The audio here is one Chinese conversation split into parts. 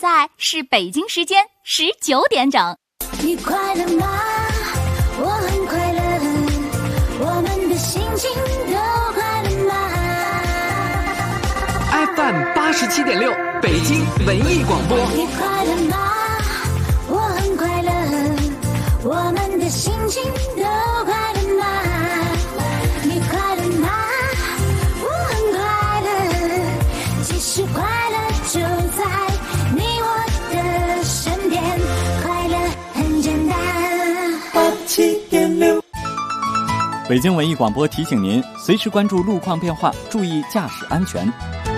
在是北京时间19点整。 你快乐吗？我很快乐，我们的心情都快乐吗？ FM 87.6北京文艺广播。 你快乐吗？我很快乐，我们的心情都快乐吗？你快乐吗？我很快乐，其实快乐就在你我的身边，快乐很简单。87.6 北京文艺广播提醒您，随时关注路况变化，注意驾驶安全。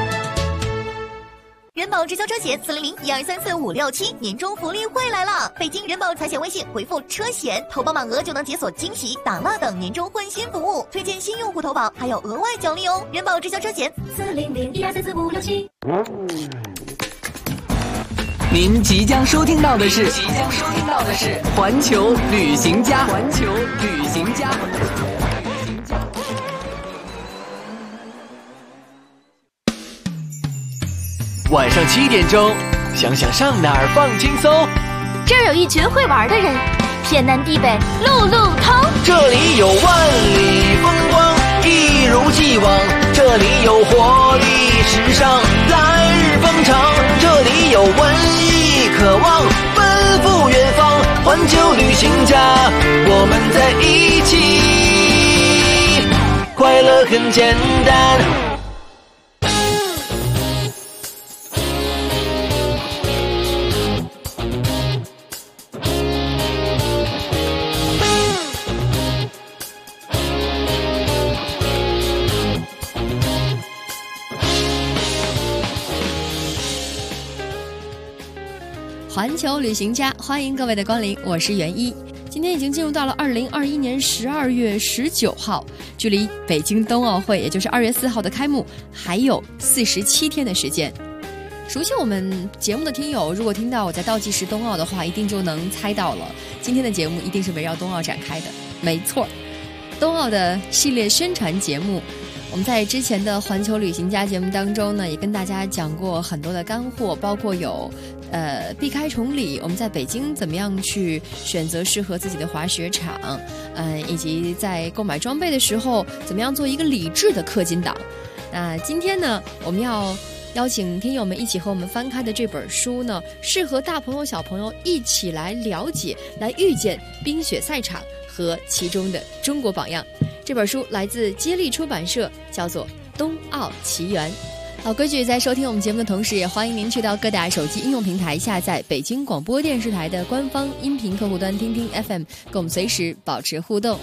人保直销车险400-1234-567年终福利会来了！北京人保财险微信回复车险，投保满额就能解锁惊喜、打蜡等年终换新服务，推荐新用户投保还有额外奖励哦！人保直销车险400-1234-567。 您即将收听到的是环球旅行家。晚上7点钟，想想上哪儿放轻松。 这儿有一群会玩的人，天南地北路路通。 这里有万里风光，一如既往。这里有活力时尚，来日方长。这里有文艺渴望，奔赴远方。环球旅行家，我们在一起，快乐很简单。 环球旅行家，欢迎各位的光临，我是袁一。今天已经进入到了2021年12月19号，距离北京冬奥会，也就是2月4号的开幕，还有47天的时间。熟悉我们节目的听友，如果听到我在倒计时冬奥的话，一定就能猜到了，今天的节目一定是围绕冬奥展开的。没错，冬奥的系列宣传节目。我们在之前的环球旅行家节目当中呢，也跟大家讲过很多的干货，包括有避开崇礼，我们在北京怎么样去选择适合自己的滑雪场，以及在购买装备的时候怎么样做一个理智的氪金党。那今天呢，我们要邀请听友们一起和我们翻开的这本书呢，适合大朋友小朋友一起来了解、来遇见冰雪赛场和其中的中国榜样。这本书来自接力出版社，叫做《冬奥奇缘》。老规矩，在收听我们节目的同时，也欢迎您去到各大手机应用平台下载北京广播电视台的官方音频客户端听听 FM， 跟我们随时保持互动。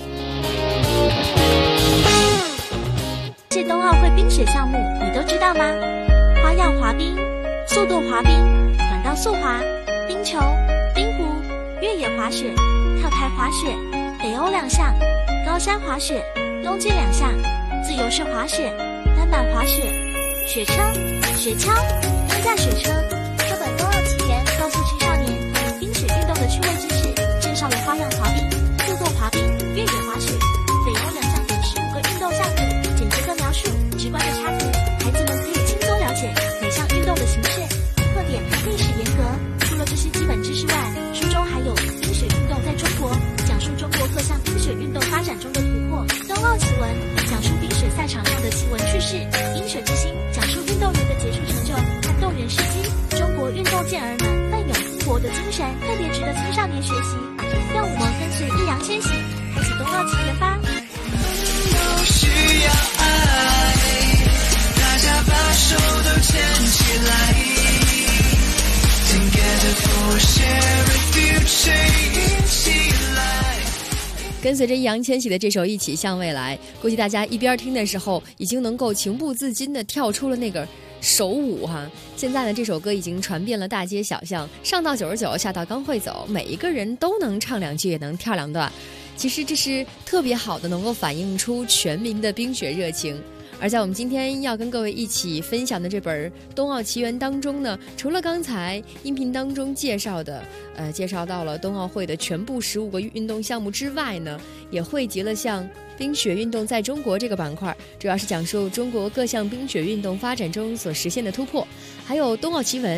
这冬奥会冰雪项目你都知道吗？花样滑冰、速度滑冰、短道速滑、冰球、冰壶、越野滑雪、跳台滑雪、北欧2项，高山滑雪、冬季2项，自由式滑雪、单板滑雪、雪车、雪橇、冰架雪车。这本《冬奥奇缘》告诉青少年关于冰雪运动的趣味知识，介绍了花样滑冰、速度滑冰、越野滑雪、北欧2项等15个运动项目，简洁的描述，直观的插图，孩子们可以轻松了解每项运动的形式、特点和历史沿革。除了这些基本知识外，书中还有冰雪运动在中国，讲述中国各项冰雪运动发展中的突破；冬奥奇闻，讲述冰雪赛场上的奇闻趣事；冰雪之星，讲述运动员的杰出成就和动员事迹。中国运动健儿们奋勇拼搏的精神，特别值得青少年学习。让我们跟随易烊千玺，开启冬奥奇缘吧！ 需要爱，大家把手都牵起来 Together for sharing future 一起来。 跟随着易烊千玺的这首《一起向未来》，估计大家一边听的时候，已经能够情不自禁地跳出了那个手舞哈。现在呢，这首歌已经传遍了大街小巷，上到99，下到刚会走，每一个人都能唱2句，也能跳2段。其实这是特别好的，能够反映出全民的冰雪热情。而在我们今天要跟各位一起分享的这本《冬奥奇缘》当中呢，除了刚才音频当中介绍到了冬奥会的全部15个运动项目之外呢，也汇集了像冰雪运动在中国这个板块，主要是讲述中国各项冰雪运动发展中所实现的突破，还有冬奥奇闻，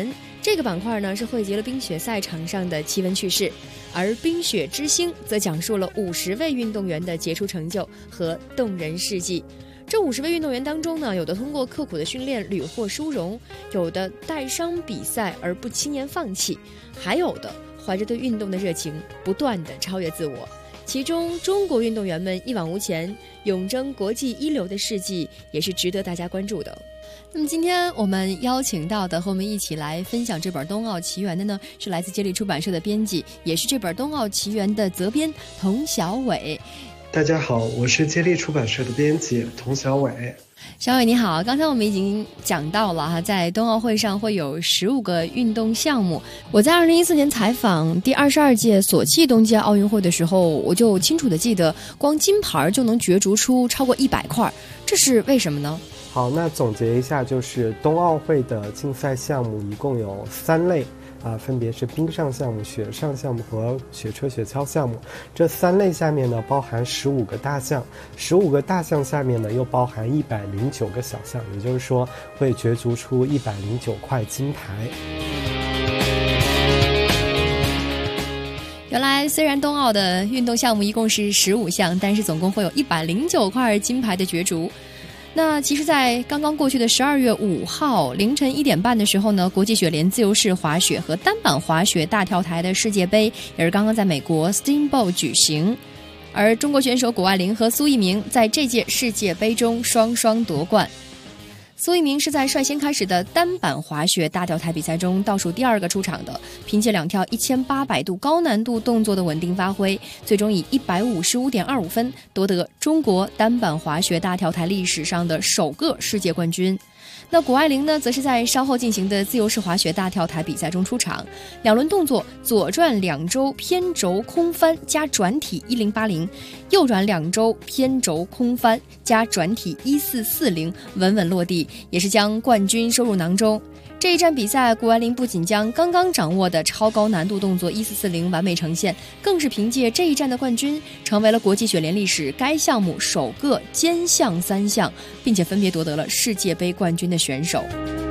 这个板块呢是汇集了冰雪赛场上的奇闻趣事，而冰雪之星则讲述了50位运动员的杰出成就和动人事迹。这50位运动员当中呢，有的通过刻苦的训练屡获殊荣，有的带伤比赛而不轻言放弃，还有的怀着对运动的热情不断地超越自我。其中中国运动员们一往无前，勇争国际一流的事迹也是值得大家关注的。那么今天我们邀请到的和我们一起来分享这本《冬奥奇缘》的呢，是来自接力出版社的编辑，也是这本《冬奥奇缘》的责编童小伟。 大家好，我是接力出版社的编辑童小伟。 小伟你好，刚才我们已经讲到了哈，在冬奥会上会有15个运动项目。我在2014年采访第22届索契冬季奥运会的时候，我就清楚的记得，光金牌就能角逐出超过100块，这是为什么呢？ 好，那总结一下，就是冬奥会的竞赛项目一共有3类。分别是冰上项目、雪上项目和雪车雪橇项目。这3类下面呢，包含15个大项，15个大项下面呢，又包含109个小项，也就是说，会角逐出109块金牌。 原来虽然冬奥的运动项目一共是15项，但是总共会有109块金牌的角逐。那其实在刚刚过去的12月5号凌晨1点半的时候呢，国际雪联自由式滑雪和单板滑雪大跳台的世界杯也是刚刚在美国 Steamboat 举行，而中国选手谷爱凌和苏翊鸣在这届世界杯中双双夺冠。苏翊鸣是在率先开始的单板滑雪大跳台比赛中倒数第2个出场的，凭借2跳1800度高难度动作的稳定发挥，最终以155.25分夺得中国单板滑雪大跳台历史上的首个世界冠军。那谷爱凌呢，则是在稍后进行的自由式滑雪大跳台比赛中出场，2轮动作左转2周偏轴空翻加转体1080，右转2周偏轴空翻加转体1440，稳稳落地，也是将冠军收入囊中。这一站比赛，谷爱凌不仅将刚刚掌握的超高难度动作1440完美呈现，更是凭借这一站的冠军，成为了国际雪联历史该项目首个兼项3项，并且分别夺得了世界杯冠军的选手。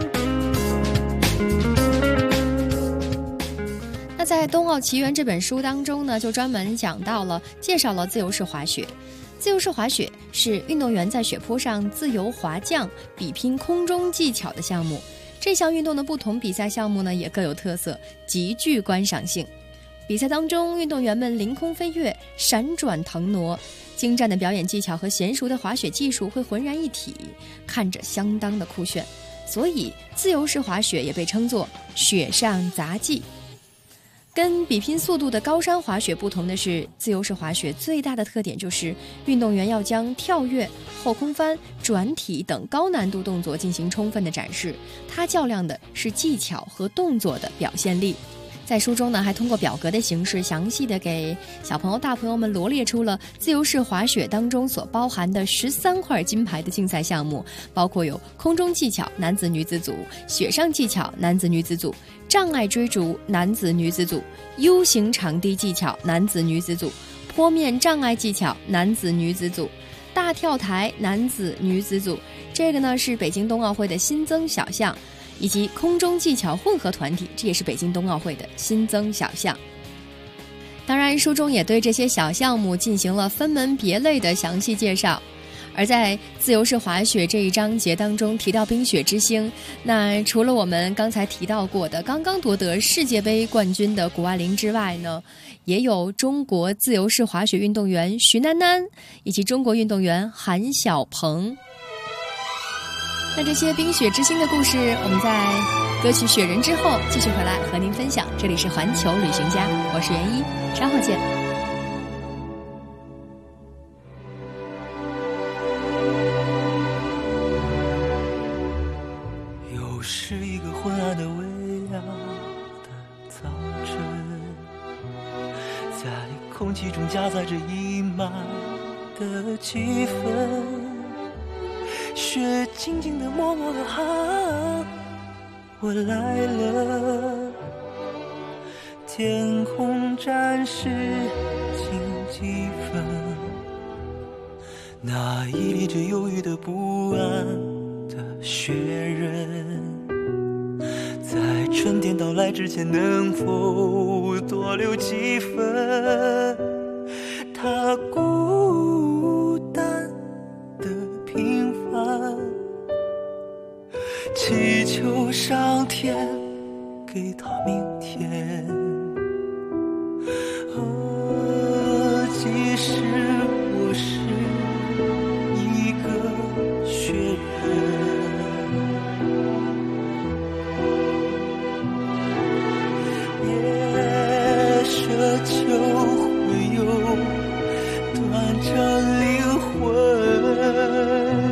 那在《冬奥奇缘》这本书当中呢，就专门介绍了自由式滑雪。自由式滑雪是运动员在雪坡上自由滑降，比拼空中技巧的项目。这项运动的不同比赛项目呢，也各有特色，极具观赏性。比赛当中，运动员们凌空飞跃、闪转腾挪，精湛的表演技巧和娴熟的滑雪技术会浑然一体，看着相当的酷炫。所以，自由式滑雪也被称作雪上杂技。跟比拼速度的高山滑雪不同的是，自由式滑雪最大的特点就是运动员要将跳跃、后空翻、转体等高难度动作进行充分的展示，它较量的是技巧和动作的表现力。在书中呢，还通过表格的形式详细的给小朋友大朋友们罗列出了自由式滑雪当中所包含的13块金牌的竞赛项目，包括有空中技巧男子女子组、雪上技巧男子女子组、障碍追逐男子女子组、U 型场地技巧男子女子组、坡面障碍技巧男子女子组、大跳台男子女子组，这个呢是北京冬奥会的新增小项，以及空中技巧混合团体，这也是北京冬奥会的新增小项。当然，书中也对这些小项目进行了分门别类的详细介绍。而在自由式滑雪这一章节当中提到冰雪之星，那除了我们刚才提到过的刚刚夺得世界杯冠军的谷爱凌之外呢，也有中国自由式滑雪运动员徐囡囡以及中国运动员韩晓鹏。那这些冰雪之星的故事，我们在歌曲《雪人》之后继续回来和您分享。这里是环球旅行家，我是袁一，稍后见。 又是一个昏暗的微凉的早晨，在空气中夹杂着溢满的气氛，雪静静地默默地喊我来了，天空暂时晴几分，那屹立着忧郁的不安的雪人，在春天到来之前能否多留几分？他孤单的平凡，祈求上天给他明天。即使我是一个雪人，也奢求会有短暂灵魂。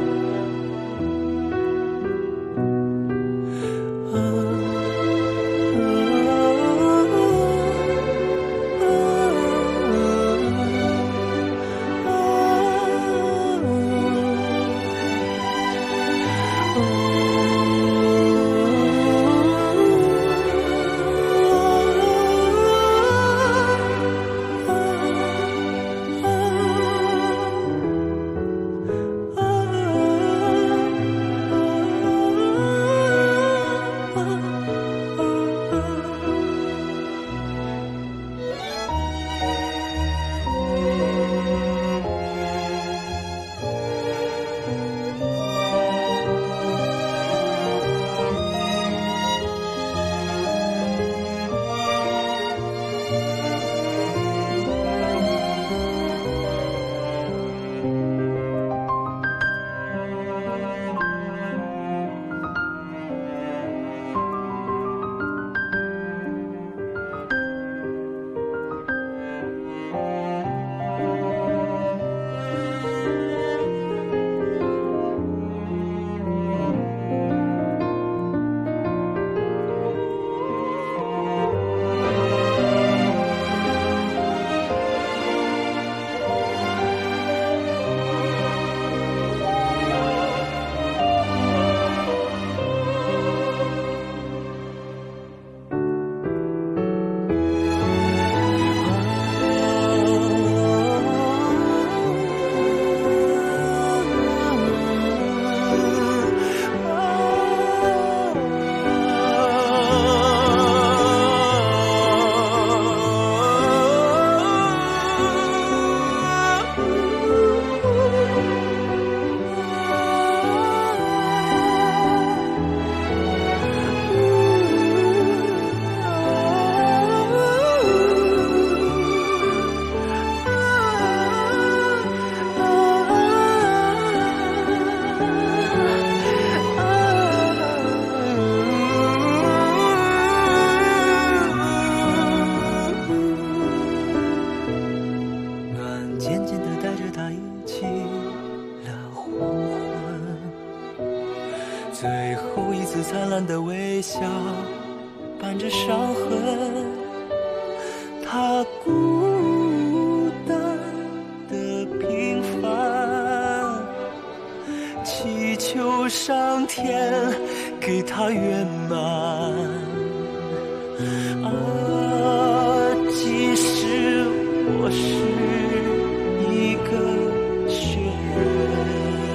最后一次灿烂的微笑伴着伤痕，他孤单的平凡，祈求上天给他圆满。即使我是一个雪人，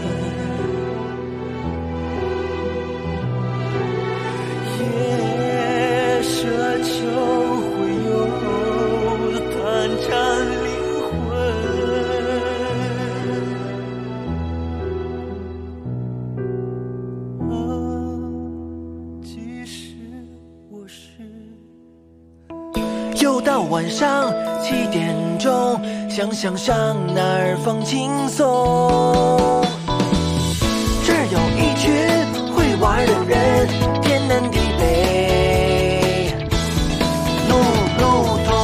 也奢求会有短暂灵魂。即使我是又到晚上7点钟，想想上哪儿放轻松。这儿有一群会玩的人，天南地北，路路通。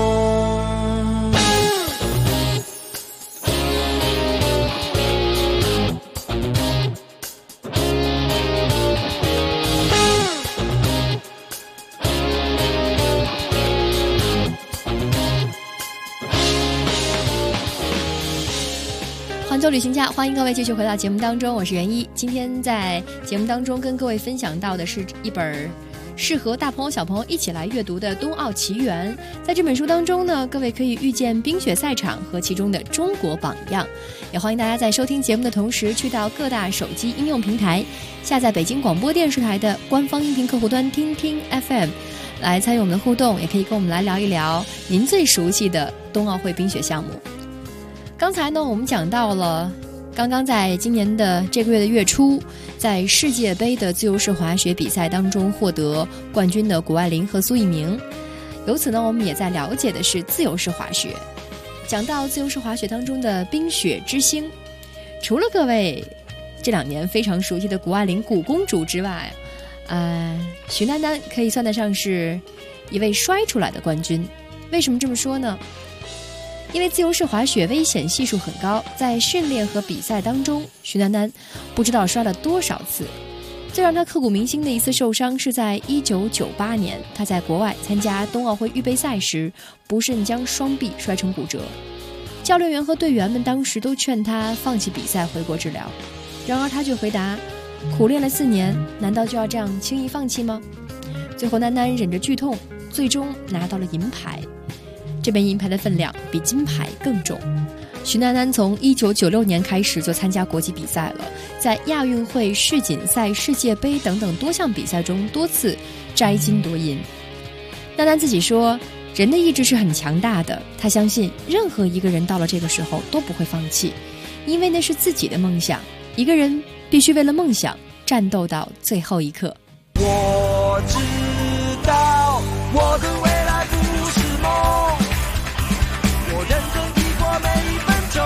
环球旅行家，欢迎各位继续回到节目当中，我是袁一。今天在节目当中跟各位分享到的是一本适合大朋友小朋友一起来阅读的《冬奥奇缘》。在这本书当中呢，各位可以遇见冰雪赛场和其中的中国榜样。也欢迎大家在收听节目的同时，去到各大手机应用平台下载北京广播电视台的官方音频客户端听听 FM， 来参与我们的互动，也可以跟我们来聊一聊您最熟悉的冬奥会冰雪项目。刚才呢，我们讲到了刚刚在今年的这个月的月初，在世界杯的自由式滑雪比赛当中获得冠军的谷爱凌和苏翊鸣。由此呢，我们也在了解的是自由式滑雪。讲到自由式滑雪当中的冰雪之星，除了各位这2年非常熟悉的谷爱凌谷公主之外，徐丹丹可以算得上是一位摔出来的冠军。为什么这么说呢？因为自由式滑雪危险系数很高，在训练和比赛当中，徐丹丹不知道摔了多少次。最让她刻骨铭心的一次受伤是在1998年，她在国外参加冬奥会预备赛时，不慎将双臂摔成骨折。教练员和队员们当时都劝她放弃比赛回国治疗，然而她却回答：苦练了4年，难道就要这样轻易放弃吗？最后丹丹忍着剧痛，最终拿到了银牌。这枚银牌的分量比金牌更重。徐丹丹从1996年开始就参加国际比赛了，在亚运会、世锦赛、世界杯等等多项比赛中多次摘金夺银。丹丹自己说，人的意志是很强大的，他相信任何一个人到了这个时候都不会放弃，因为那是自己的梦想，一个人必须为了梦想战斗到最后一刻。 我知道我的未来不是梦，我认真地过每一分钟，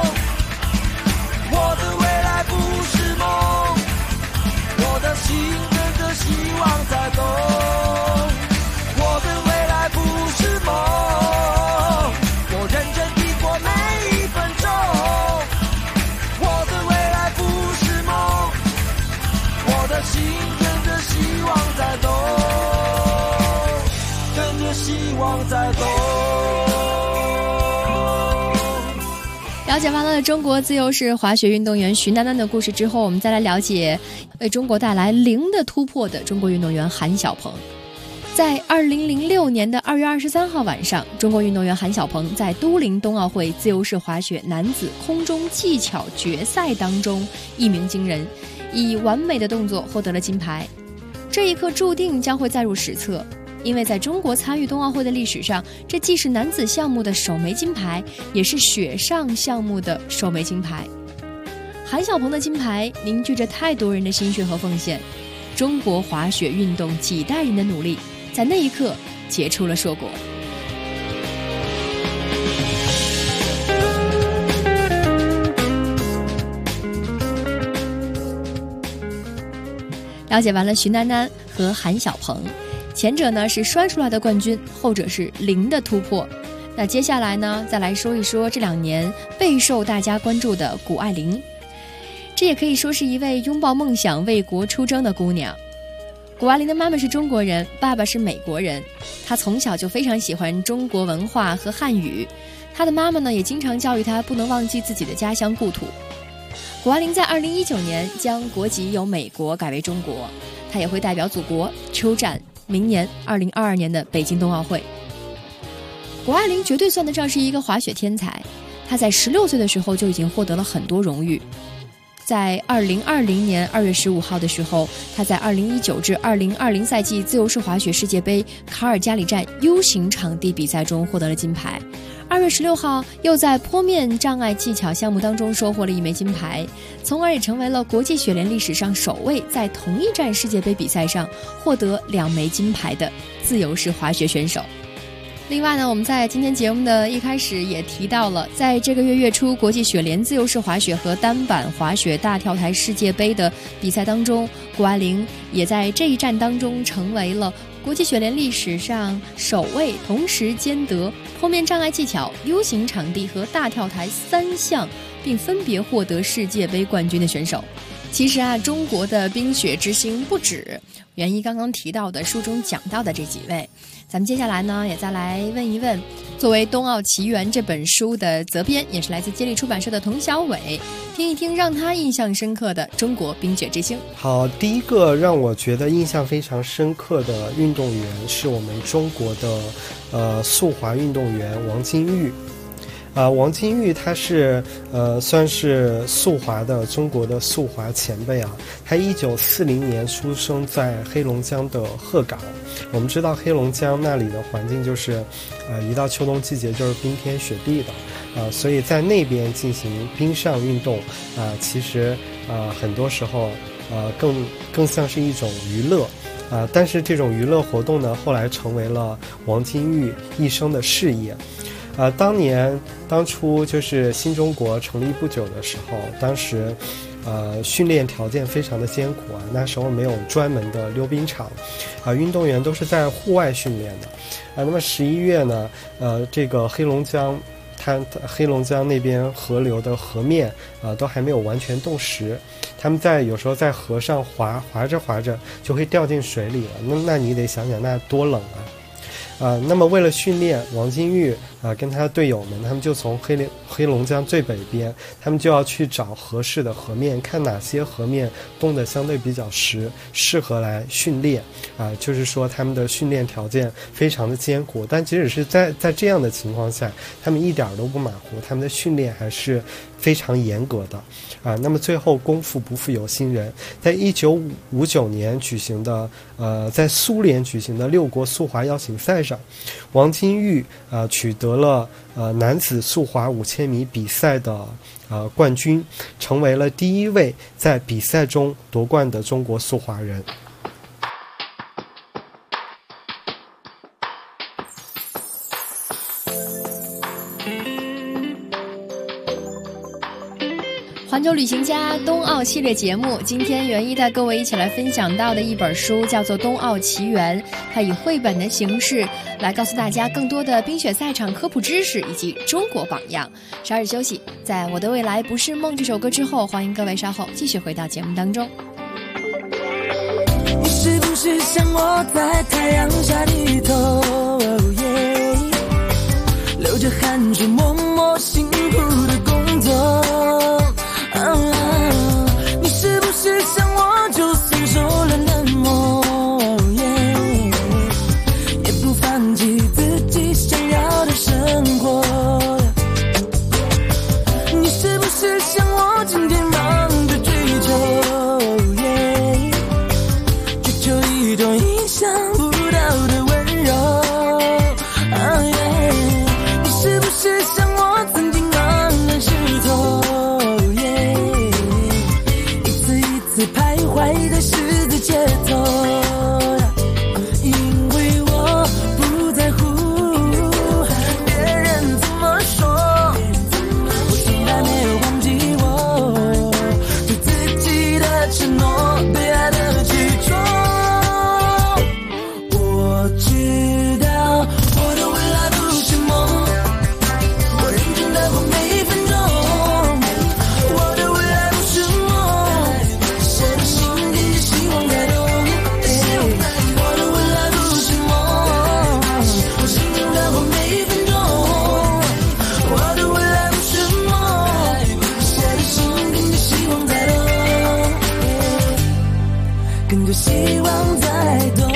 我的未来不是梦，我的心跟着希望在动，我的未来不是梦，我认真地过每一分钟，我的未来不是梦，我的心跟着希望在动，跟着希望在动。 了解完了中国自由式滑雪运动员徐丹丹的故事之后，我们再来了解为中国带来0的突破的中国运动员韩晓鹏。在2006年的2月23号晚上，中国运动员韩晓鹏在都灵冬奥会自由式滑雪男子空中技巧决赛当中一鸣惊人，以完美的动作获得了金牌。这一刻注定将会载入史册，因为在中国参与冬奥会的历史上，这既是男子项目的首枚金牌，也是雪上项目的首枚金牌。韩晓鹏的金牌凝聚着太多人的心血和奉献，中国滑雪运动几代人的努力，在那一刻结出了硕果。了解完了徐丹丹和韩晓鹏，前者呢是摔出来的冠军，后者是0的突破。那接下来呢，再来说一说这2年备受大家关注的谷爱凌。这也可以说是一位拥抱梦想、为国出征的姑娘。谷爱凌的妈妈是中国人，爸爸是美国人。她从小就非常喜欢中国文化和汉语，她的妈妈呢也经常教育她不能忘记自己的家乡故土。谷爱凌在2019年将国籍由美国改为中国，她也会代表祖国出战明年2022年的北京冬奥会。谷爱凌绝对算得上是一个滑雪天才，她在16岁的时候就已经获得了很多荣誉。在2020年2月15号的时候，她在2019至2020赛季自由式滑雪世界杯卡尔加里站 U 型场地比赛中获得了金牌。2月16号又在坡面障碍技巧项目当中收获了1枚金牌，从而也成为了国际雪联历史上首位在同一站世界杯比赛上获得2枚金牌的自由式滑雪选手。另外呢，我们在今天节目的一开始也提到了，在这个月月初国际雪联自由式滑雪和单板滑雪大跳台世界杯的比赛当中，谷爱凌也在这一站当中成为了国际雪联历史上首位同时兼得坡面障碍技巧、U 型场地和大跳台3项，并分别获得世界杯冠军的选手。其实啊，中国的冰雪之星不止袁一刚刚提到的书中讲到的这几位，咱们接下来呢也再来问一问作为《冬奥奇缘》这本书的责编，也是来自接力出版社的童小伟，听一听让他印象深刻的中国冰雪之星。 好，第一个让我觉得印象非常深刻的运动员是我们中国的速滑运动员王金玉。王金玉他是算是速滑的中国的速滑前辈啊。他1940年出生在黑龙江的鹤岗。我们知道黑龙江那里的环境就是一到秋冬季节就是冰天雪地的所以在那边进行冰上运动其实很多时候更像是一种娱乐但是这种娱乐活动呢，后来成为了王金玉一生的事业。当初就是新中国成立不久的时候，当时训练条件非常的艰苦那时候没有专门的溜冰场运动员都是在户外训练的那么11月呢这个黑龙江那边河流的河面都还没有完全冻实，他们有时候在河上滑着就会掉进水里了，那你得想想那多冷那么为了训练，王金玉跟他的队友们，他们就从黑龙江最北边，他们就要去找合适的河面，看哪些河面冻得相对比较实，适合来训练就是说他们的训练条件非常的艰苦，但即使是在这样的情况下，他们一点都不马虎，他们的训练还是非常严格的那么最后功夫不负有心人，在1959年举行的在苏联举行的6国速滑邀请赛上，王金玉取得了男子速滑5000米比赛的冠军，成为了第一位在比赛中夺冠的中国速滑人。 环球旅行家冬奥系列节目，今天袁一带各位一起来分享到的一本书叫做《冬奥奇缘》，它以绘本的形式来告诉大家更多的冰雪赛场科普知识以及中国榜样。稍事休息，在我的未来不是梦这首歌之后，欢迎各位稍后继续回到节目当中。 你是不是像我在太阳下低头流着汗水默默辛苦的工作你是不是像我就算受了冷漠也不放弃自己想要的生活你是不是像我今天忙着追求一种意想不到的温柔你是不是像我曾经茫然失措徘徊在十字街头因为我不在乎别人怎么说我从来没有忘记我对自己的承诺对爱的执着我知道我的未来不是梦我认真的过每一分钟我的未来不是梦希望在动我的未来不是梦我心中的过每一分钟我的未来不是梦写的心跟着希望在动跟着希望在动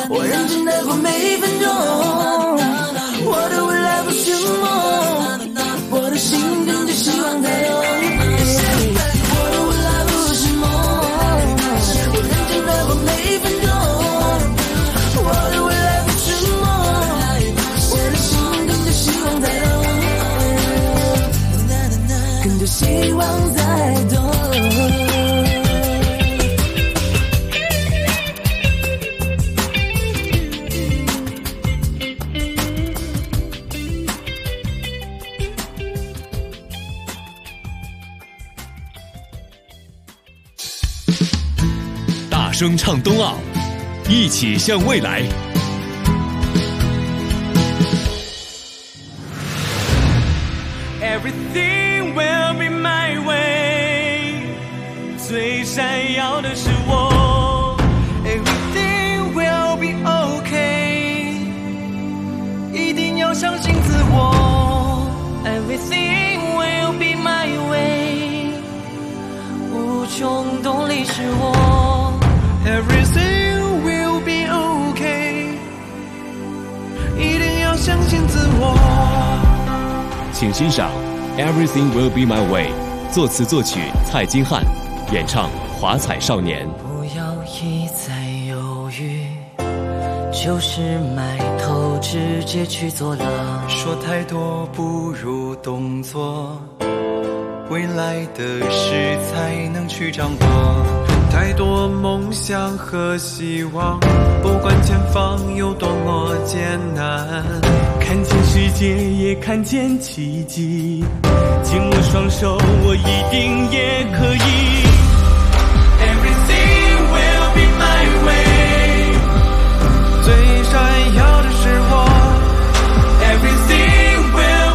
我认真的过每一分钟，我的未来不是梦，我的心跟着希望在动。我的未来不是梦，我认真的过每一分钟，我的未来不是梦，我的心跟着希望在动，跟着希望在动。 大声唱冬奥，一起向未来。 Everything will be my way， 最闪耀的是我。Everything will be okay， 一定要相信自我。Everything will be my way， 无穷动力是我。Everything will be okay， 一定要相信自我。 请欣赏 Everything Will Be My Way， 作词作曲蔡金汉，演唱华彩少年。 不要一再犹豫，就是埋头直接去做了。说太多不如动作，未来的事才能去掌握。太多梦想和希望，不管前方有多么艰难，看见世界也看见奇迹，紧握双手我一定也可以。 Everything will be my way， 最闪耀的是我。 Everything will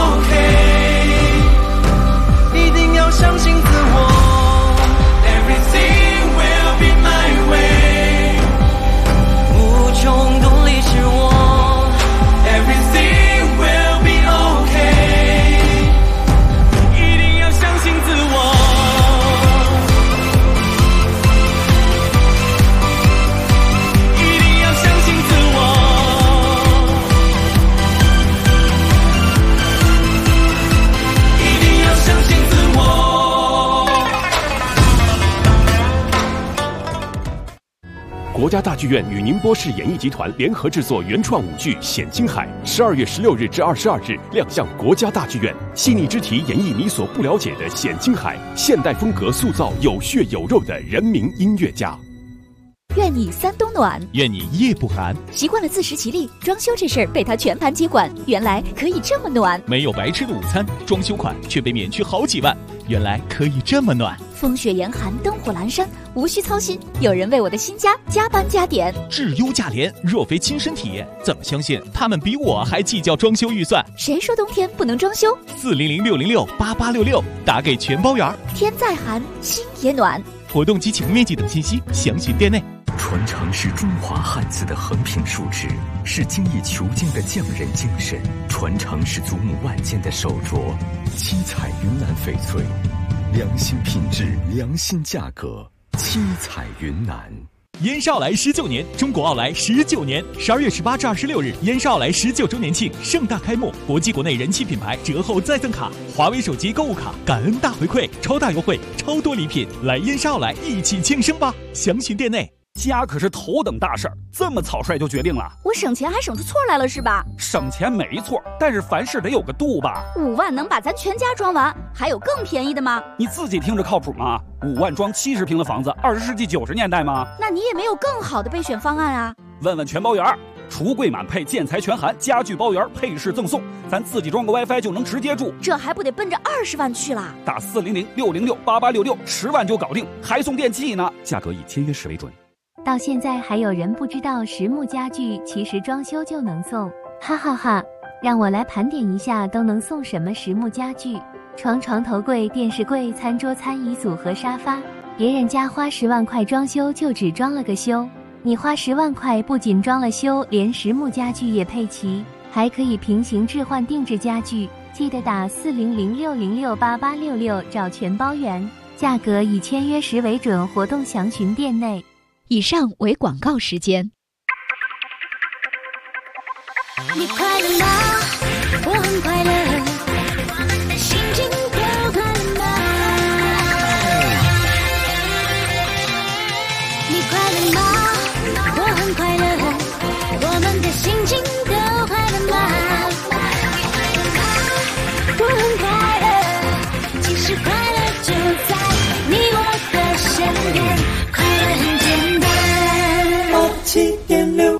be okay， 一定要相信自我。 无穷动力是我 ，Everything will be okay， 一定要相信自我，一定要相信自我，一定要相信自我。 国家大剧院与宁波市演艺集团联合制作原创舞剧《显青海》，12月16日至22日亮相国家大剧院。细腻之题演绎你所不了解的显青海，现代风格塑造有血有肉的人民音乐家。 愿你三冬暖， 愿你夜不寒。 习惯了自食其力，装修这事儿被他全盘接管，原来可以这么暖。 没有白吃的午餐，装修款却被免去好几万，原来可以这么暖。 风雪严寒，灯火阑珊，无需操心，有人为我的新家加班加点。 质优价廉，若非亲身体验，怎么相信他们比我还计较装修预算？ 谁说冬天不能装修 ？400-606-8866，打给全包圆。 天再寒，心也暖。 活动及启用面积等信息，详询店内。 传承是中华汉字的横平竖直，是精益求精的匠人精神；传承是祖母万件的手镯。七彩云南翡翠，良心品质，良心价格。七彩云南。 燕少来19年，中国奥莱19年，12月18至26日，燕少来19周年庆盛大开幕，国际国内人气品牌折后再赠卡，华为手机购物卡，感恩大回馈，超大优惠，超多礼品，来燕少来一起庆生吧！详询店内。 家可是头等大事儿，这么草率就决定了？ 我省钱还省出错来了是吧？ 省钱没错，但是凡事得有个度吧。 5万能把咱全家装完，还有更便宜的吗？ 你自己听着靠谱吗？5万装70平的房子，20世纪90年代吗？ 那你也没有更好的备选方案啊？ 问问全包圆，橱柜满配，建材全含，家具包圆，配饰赠送，咱自己装个 WiFi 就能直接住， 这还不得奔着20万去啦？ 打400-606-8866，10万就搞定，还送电器呢。价格以签约时为准。 到现在还有人不知道实木家具其实装修就能送，哈哈哈！让我来盘点一下都能送什么实木家具：床、床头柜、电视柜、餐桌、餐椅组和沙发。别人家花10万块装修就只装了个修，你花10万块不仅装了修，连实木家具也配齐，还可以平行置换定制家具。记得打400-606-8866找全包圆，价格以签约时为准，活动详询店内。以上为广告时间。 你快乐吗？我很快乐，心情都快乐吗？你快乐吗？我很快乐，我们的心情都快乐吗？我很快乐，其实快乐就在你我的身边，快乐很简单。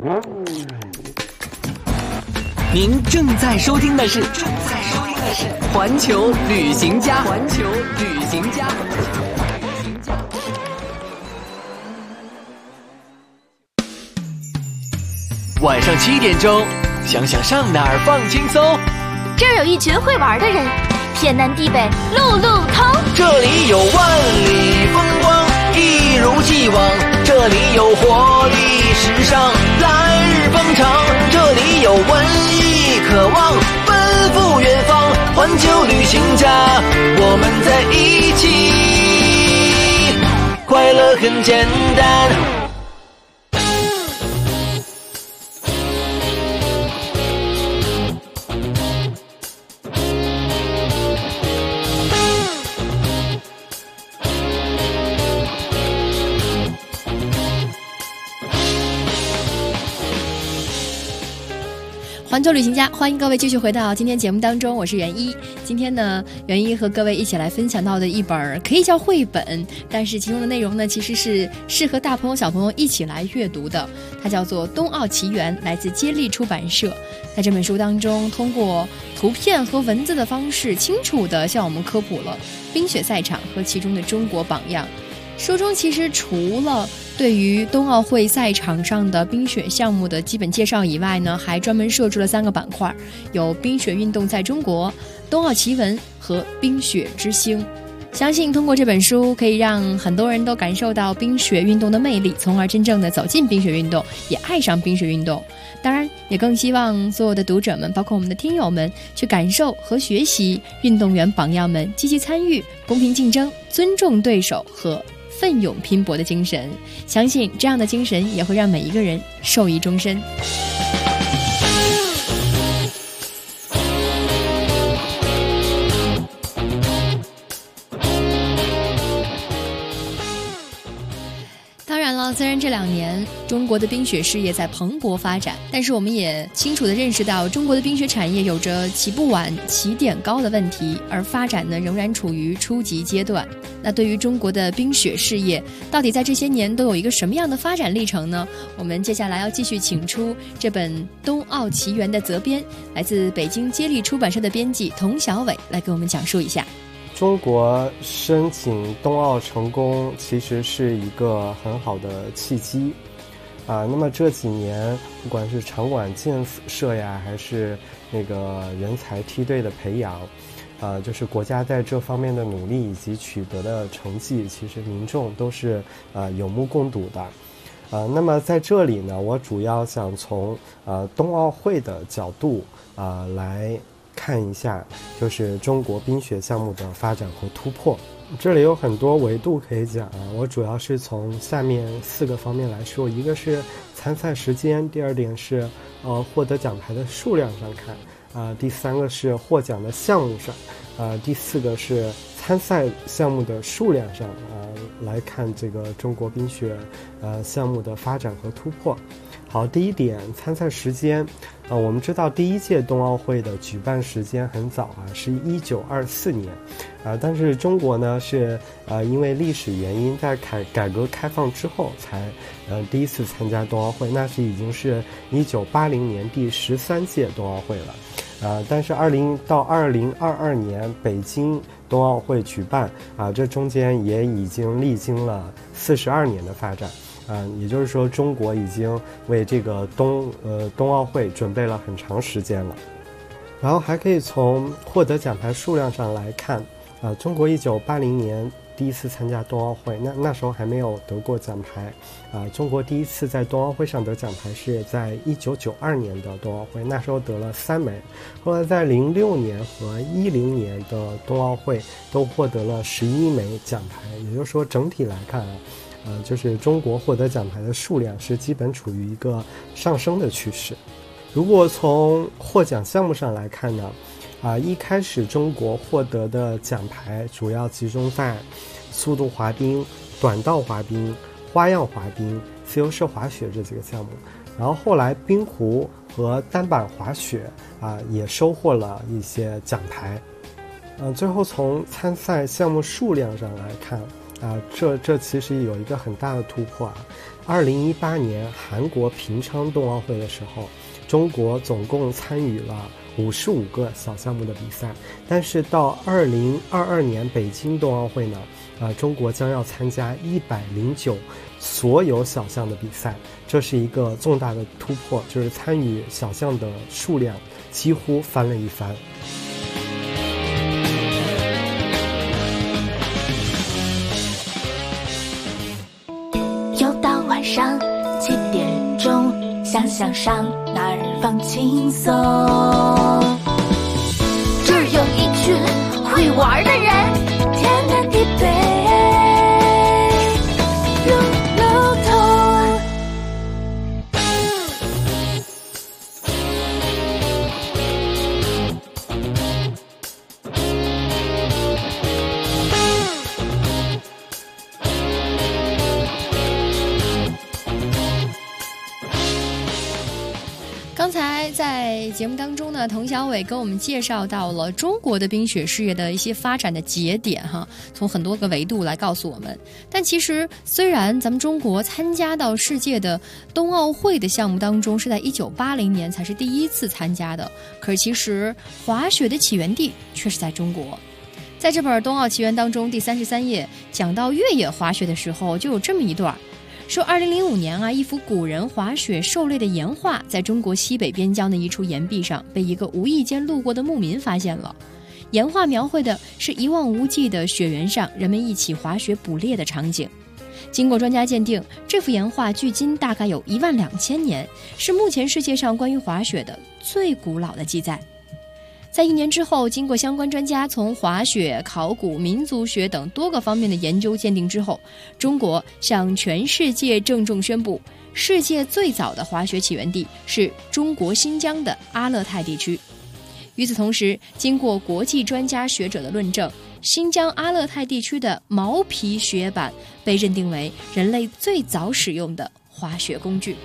您正在收听的是环球旅行家。环球旅行家。 晚上7点钟，想想上哪儿放轻松。 这儿有一群会玩的人，天南地北路路通。 这里有万里风光，一如既往。这里有活力时尚，来日方长。这里有文艺渴望，奔赴远方。环球旅行家，我们在一起，快乐很简单。 环球旅行家，欢迎各位继续回到今天节目当中，我是袁一。今天呢，袁一和各位一起来分享到的一本可以叫绘本，但是其中的内容呢，其实是适合大朋友小朋友一起来阅读的。它叫做《冬奥奇缘》，来自接力出版社。在这本书当中，通过图片和文字的方式，清楚地向我们科普了冰雪赛场和其中的中国榜样。书中其实除了对于冬奥会赛场上的冰雪项目的基本介绍以外呢，还专门设置了3个板块，有冰雪运动在中国、冬奥奇闻和冰雪之星。相信通过这本书可以让很多人都感受到冰雪运动的魅力，从而真正的走进冰雪运动，也爱上冰雪运动。当然也更希望所有的读者们，包括我们的听友们，去感受和学习运动员榜样们积极参与、公平竞争、尊重对手和奋勇拼搏的精神，相信这样的精神也会让每一个人受益终身。当然了，虽然这2年中国的冰雪事业在蓬勃发展，但是我们也清楚地认识到，中国的冰雪产业有着起步晚、起点高的问题，而发展呢仍然处于初级阶段。那对于中国的冰雪事业，到底在这些年都有一个什么样的发展历程呢？我们接下来要继续请出这本《冬奥奇缘》的责编，来自北京接力出版社的编辑童小伟来给我们讲述一下。 中国申请冬奥成功其实是一个很好的契机那么这几年不管是场馆建设呀，还是那个人才梯队的培养就是国家在这方面的努力以及取得的成绩，其实民众都是有目共睹的那么在这里呢，我主要想从冬奥会的角度来看一下就是中国冰雪项目的发展和突破。这里有很多维度可以讲我主要是从下面4个方面来说，一个是参赛时间，第2点是获得奖牌的数量上看第3个是获奖的项目上第4个是参赛项目的数量上来看这个中国冰雪项目的发展和突破。好，第1点参赛时间我们知道第1届冬奥会的举办时间很早是1924年但是中国呢是因为历史原因在改革开放之后才第一次参加冬奥会，那是已经是1980年第13届冬奥会了但是到2022年北京冬奥会举办这中间也已经历经了42年的发展也就是说中国已经为这个冬奥会准备了很长时间了。然后还可以从获得奖牌数量上来看中国1980年第一次参加冬奥会，那时候还没有得过奖牌中国第一次在冬奥会上得奖牌是在1992年的冬奥会，那时候得了3枚，后来在06年和10年的冬奥会都获得了11枚奖牌，也就是说整体来看就是中国获得奖牌的数量是基本处于一个上升的趋势。 如果从获奖项目上来看呢，一开始中国获得的奖牌主要集中在速度滑冰、短道滑冰、花样滑冰、自由式滑雪这几个项目，然后后来冰壶和单板滑雪也收获了一些奖牌。最后从参赛项目数量上来看这其实有一个很大的突破2018年韩国平昌冬奥会的时候，中国总共参与了55个小项目的比赛，但是到2022年北京冬奥会呢，中国将要参加109所有小项的比赛，这是一个重大的突破，就是参与小项的数量几乎翻了一番。 又到晚上7点钟，想想上哪儿放轻松。 这儿有一群会玩的人， 天南地北，路路通。 刚才在节目当中呢，滕小伟跟我们介绍到了中国的冰雪事业的一些发展的节点从很多个维度来告诉我们。但其实虽然咱们中国参加到世界的冬奥会的项目当中是在1980年才是第一次参加的，可是其实滑雪的起源地却是在中国。在这本《冬奥奇缘》当中第33页讲到越野滑雪的时候，就有这么一段说2005年一幅古人滑雪狩猎的岩画在中国西北边疆的一处岩壁上被一个无意间路过的牧民发现了。岩画描绘的是一望无际的雪原上人们一起滑雪捕猎的场景。经过专家鉴定，这幅岩画距今大概有12000年，是目前世界上关于滑雪的最古老的记载。在1年之后，经过相关专家从滑雪、考古、民族学等多个方面的研究鉴定之后，中国向全世界郑重宣布，世界最早的滑雪起源地是中国新疆的阿勒泰地区。与此同时，经过国际专家学者的论证，新疆阿勒泰地区的毛皮雪板被认定为人类最早使用的滑雪工具。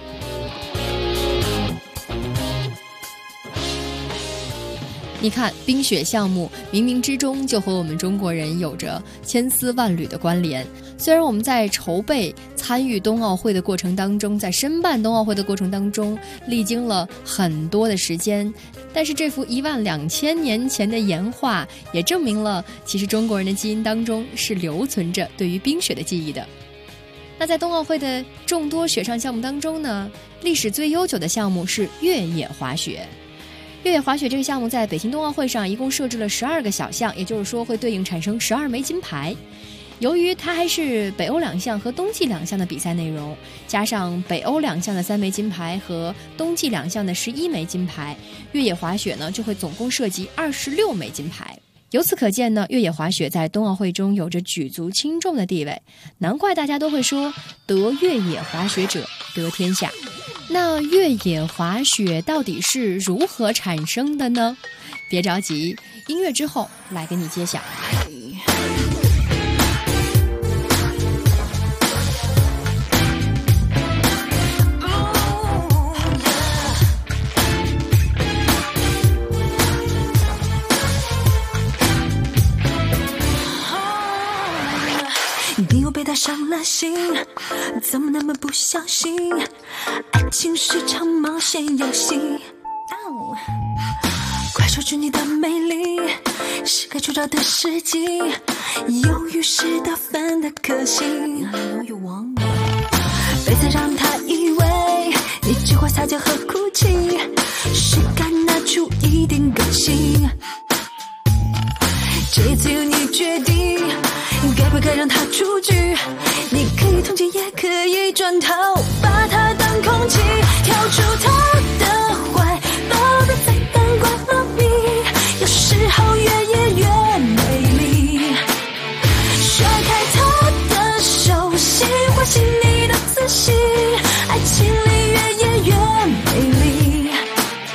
你看，冰雪项目冥冥之中就和我们中国人有着千丝万缕的关联。虽然我们在筹备参与冬奥会的过程当中，在申办冬奥会的过程当中历经了很多的时间，但是这幅12000年前的岩画也证明了其实中国人的基因当中是留存着对于冰雪的记忆的。那在冬奥会的众多雪上项目当中呢，历史最悠久的项目是越野滑雪。越野滑雪这个项目在北京冬奥会上一共设置了12个小项，也就是说会对应产生12枚金牌。由于它还是北欧2项和冬季2项的比赛内容，加上北欧2项的3枚金牌和冬季2项的11枚金牌，越野滑雪呢就会总共涉及26枚金牌。由此可见呢，越野滑雪在冬奥会中有着举足轻重的地位，难怪大家都会说得越野滑雪者得天下。那越野滑雪到底是如何产生的呢？别着急，音乐之后来给你揭晓。 你又被他伤了心，怎么那么不小心？爱情是场冒险游戏，快说出你的美丽，是该出招的时机，犹豫是得分的可惜。别再让他以为你只会撒娇和哭泣，是该拿出一点个性。这次由你决定，该不该让他出局？你可以同情，也可以转头，把他当空气，跳出他的怀抱，别再当关了闭。有时候越野越美丽，甩开他的手心，唤醒你的自信。爱情里越野越美丽，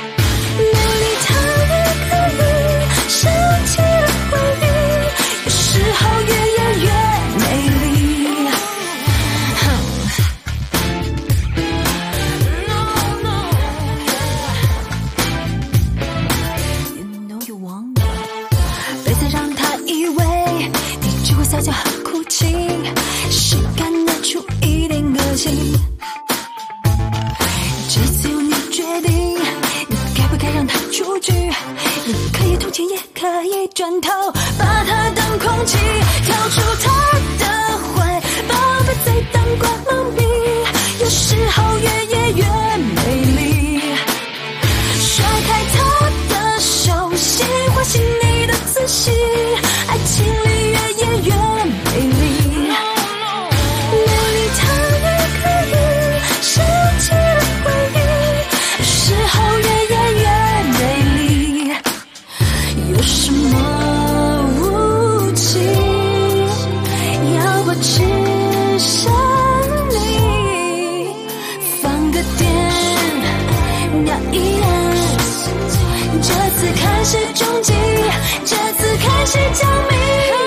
钱也可以转头，把它当空气，跳出他的怀抱，别再当乖猫咪，有时候越野越美丽。甩开他的手，喜欢心里的自信，爱情里越野越美丽。没理他也可以收起了回忆，有时候越野越美丽。有什么武器要我只剩你？放个电，摇一摇，这次看谁终极，这次看谁着迷。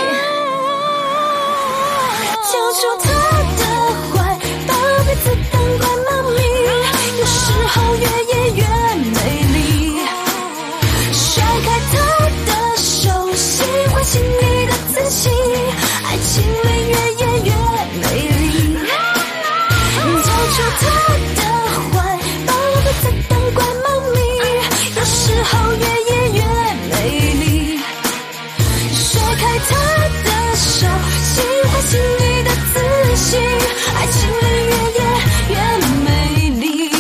跳出他的怀抱，别再当乖猫咪，有时候越野越美丽。甩开他的手，喜欢心里的自信，爱情里越野越美丽。跳出他的怀抱，别再当乖猫咪，有时候越野越美丽。甩开他的手，喜欢心里的自信，爱情里越野越美丽。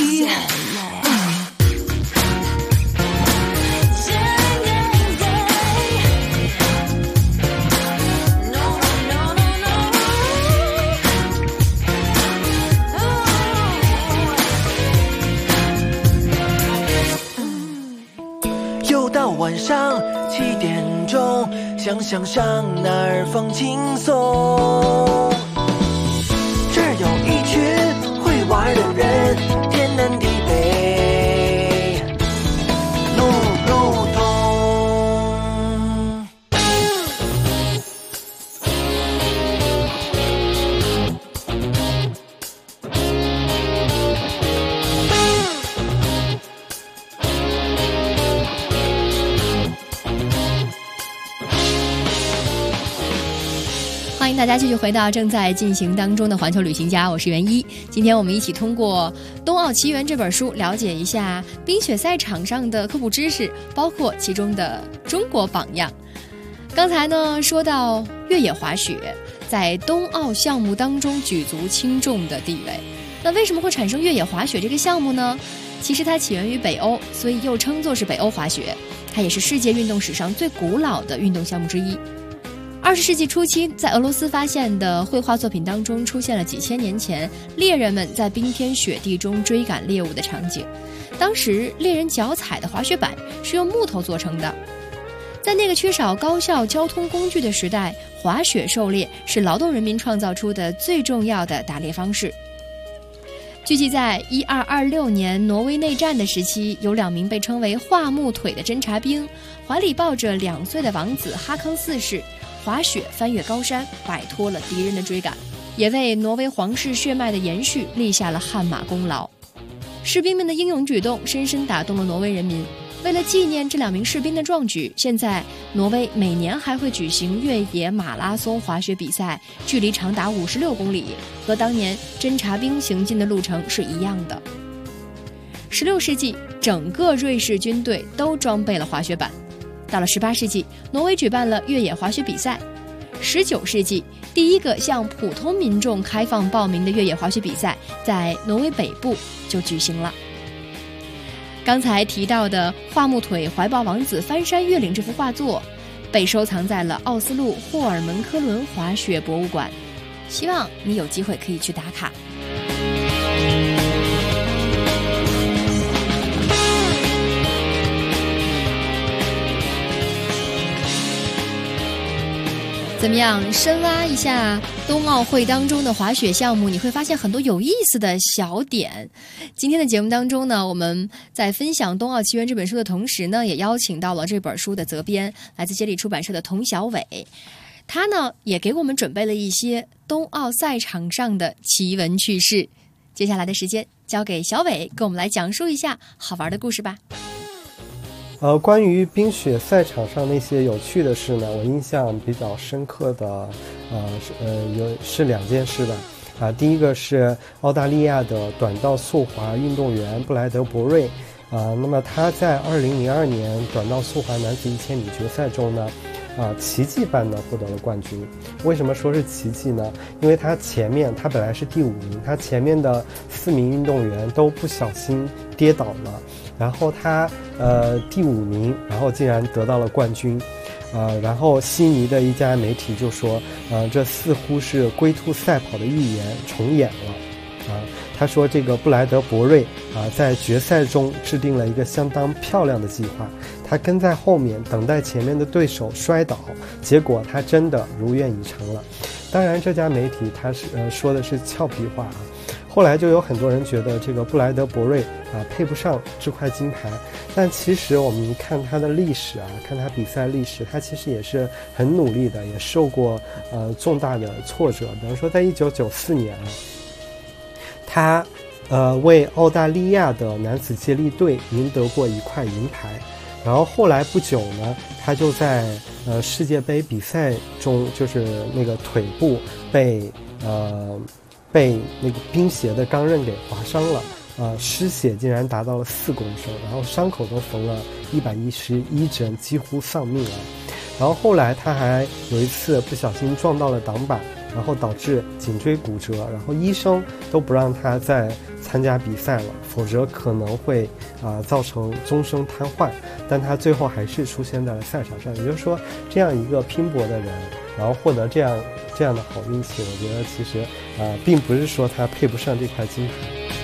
又到晚上7点钟，想想上哪儿放轻松。这儿有一群会玩的人，天南地北，路路通。 欢迎大家继续回到正在进行当中的环球旅行家，我是袁一。今天我们一起通过《冬奥奇缘》这本书了解一下冰雪赛场上的科普知识，包括其中的中国榜样。刚才呢说到越野滑雪在冬奥项目当中举足轻重的地位，那为什么会产生越野滑雪这个项目呢？其实它起源于北欧，所以又称作是北欧滑雪，它也是世界运动史上最古老的运动项目之一。20世纪初期，在俄罗斯发现的绘画作品当中，出现了几千年前猎人们在冰天雪地中追赶猎物的场景。当时猎人脚踩的滑雪板是用木头做成的。在那个缺少高效交通工具的时代，滑雪狩猎是劳动人民创造出的最重要的打猎方式。据记在1226年挪威内战的时期，有2名被称为画木腿的侦察兵，怀里抱着2岁的王子哈康4世，滑雪翻越高山，摆脱了敌人的追赶，也为挪威皇室血脉的延续立下了汗马功劳。士兵们的英勇举动深深打动了挪威人民。为了纪念这2名士兵的壮举，现在挪威每年还会举行越野马拉松滑雪比赛，距离长达56公里，和当年侦察兵行进的路程是一样的。16世纪，整个瑞士军队都装备了滑雪板。到了18世纪，挪威举办了越野滑雪比赛。19世纪，第一个向普通民众开放报名的越野滑雪比赛在挪威北部就举行了。刚才提到的画木腿怀抱王子翻山越岭这幅画作，被收藏在了奥斯陆霍尔门科伦滑雪博物馆，希望你有机会可以去打卡。怎么样，深挖一下冬奥会当中的滑雪项目，你会发现很多有意思的小点。今天的节目当中呢，我们在分享《冬奥奇缘》这本书的同时呢，也邀请到了这本书的责编，来自接力出版社的童小伟。他呢也给我们准备了一些冬奥赛场上的奇闻趣事。接下来的时间交给小伟，跟我们来讲述一下好玩的故事吧。 关于冰雪赛场上那些有趣的事呢，我印象比较深刻的，是2件事的。第一个是澳大利亚的短道速滑运动员布莱德·博瑞， 那么他在2002年短道速滑男子1000米决赛中呢，奇迹般的获得了冠军。为什么说是奇迹呢？因为他本来是第5名，他前面的4名运动员都不小心跌倒了，然后他第5名，然后竟然得到了冠军。然后悉尼的一家媒体就说，这似乎是龟兔赛跑的预言重演了。他说这个布莱德伯瑞在决赛中制定了一个相当漂亮的计划，他跟在后面等待前面的对手摔倒，结果他真的如愿以偿了。当然这家媒体他是说的是俏皮话后来就有很多人觉得这个布莱德伯瑞配不上这块金牌，但其实我们看他的历史看他比赛历史，他其实也是很努力的，也受过重大的挫折。比方说在1994年他为澳大利亚的男子接力队赢得过1块银牌，然后后来不久呢，他就在世界杯比赛中，就是那个腿部被那个冰鞋的钢刃给划伤了，失血竟然达到了4公升，然后伤口都缝了111针，几乎丧命了。然后后来他还有一次不小心撞到了挡板，然后导致颈椎骨折，然后医生都不让他再参加比赛了，否则可能会造成终生瘫痪。但他最后还是出现在了赛场上，也就是说，这样一个拼搏的人，然后获得这样的好运气，我觉得其实并不是说他配不上这块金牌。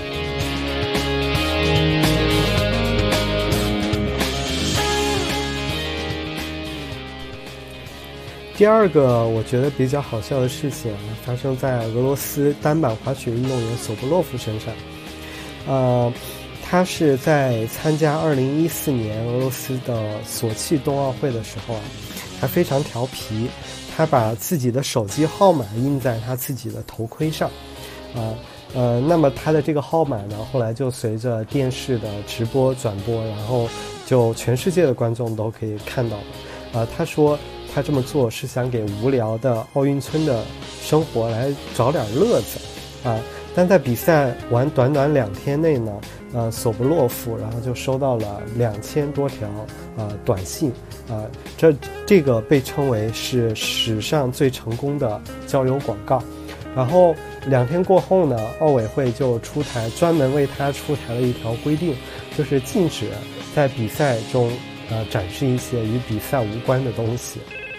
第二个我觉得比较好笑的事情发生在俄罗斯单板滑雪运动员索布洛夫身上。他是在参加2014年俄罗斯的索契冬奥会的时候他非常调皮，他把自己的手机号码印在他自己的头盔上。那么他的这个号码呢，后来就随着电视的直播转播，然后就全世界的观众都可以看到了。他说他这么做是想给无聊的奥运村的生活来找点乐子但在比赛完短短2天内呢，索布洛夫然后就收到了2000多条短信这个被称为是史上最成功的交友广告。然后2天过后呢，奥委会就专门为他出台了一条规定，就是禁止在比赛中展示一些与比赛无关的东西。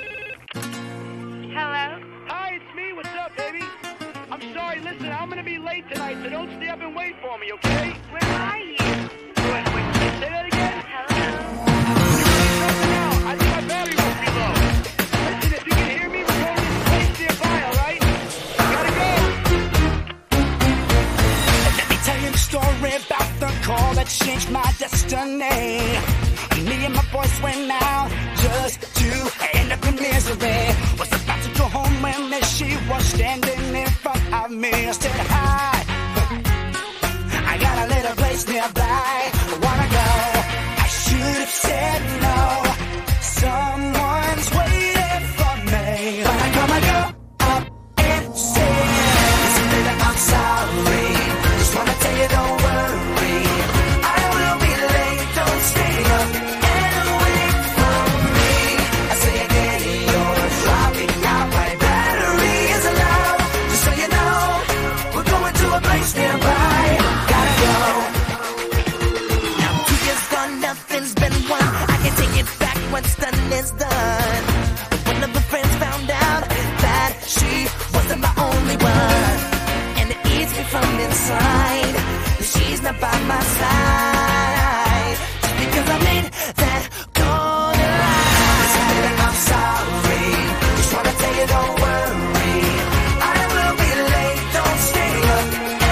Tonight, so don't stay up and wait for me, okay? Where are you? Wait, say that again? Hello? I think my battery must be low. Listen, if you can hear me, we're going to this place nearby, alright? Gotta go! Let me tell you the story about the call that changed my destiny. Me and my boys went out just to end up in misery. Was about to go home when there she was standing in front of me. I said, hi, I got a little place nearby. Wanna go? I should have said no. Someone's waiting for me. But I'm gonna go up and say, listen, baby, I'm sorry. Just wanna tell you, don't worry. I will be late, don't stay up. Nearby, gotta go. Now 2 years gone, nothing's been won. I can take it back, what's done is done. But one of her friends found out that she wasn't my only one, and it eats me from inside that she's not by my side. Just because I made that corner line. Listen, baby, I'm sorry. Just wanna tell you, don't worry. I will be late, don't stay up.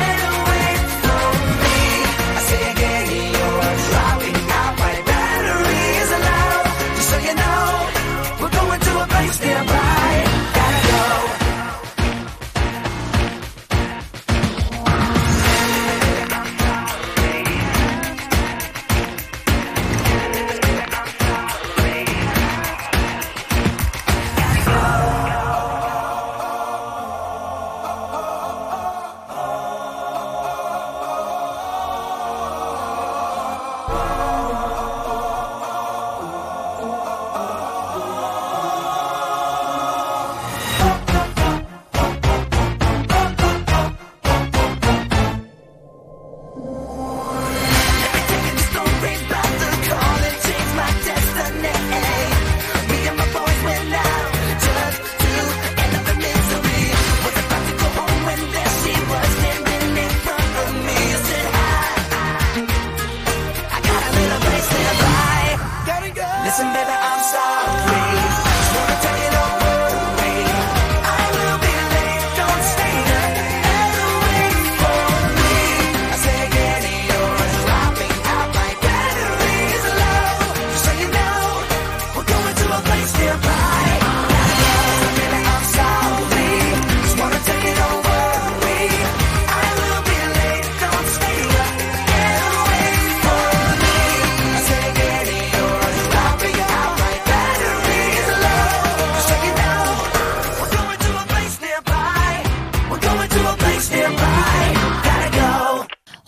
Nearby, gotta go.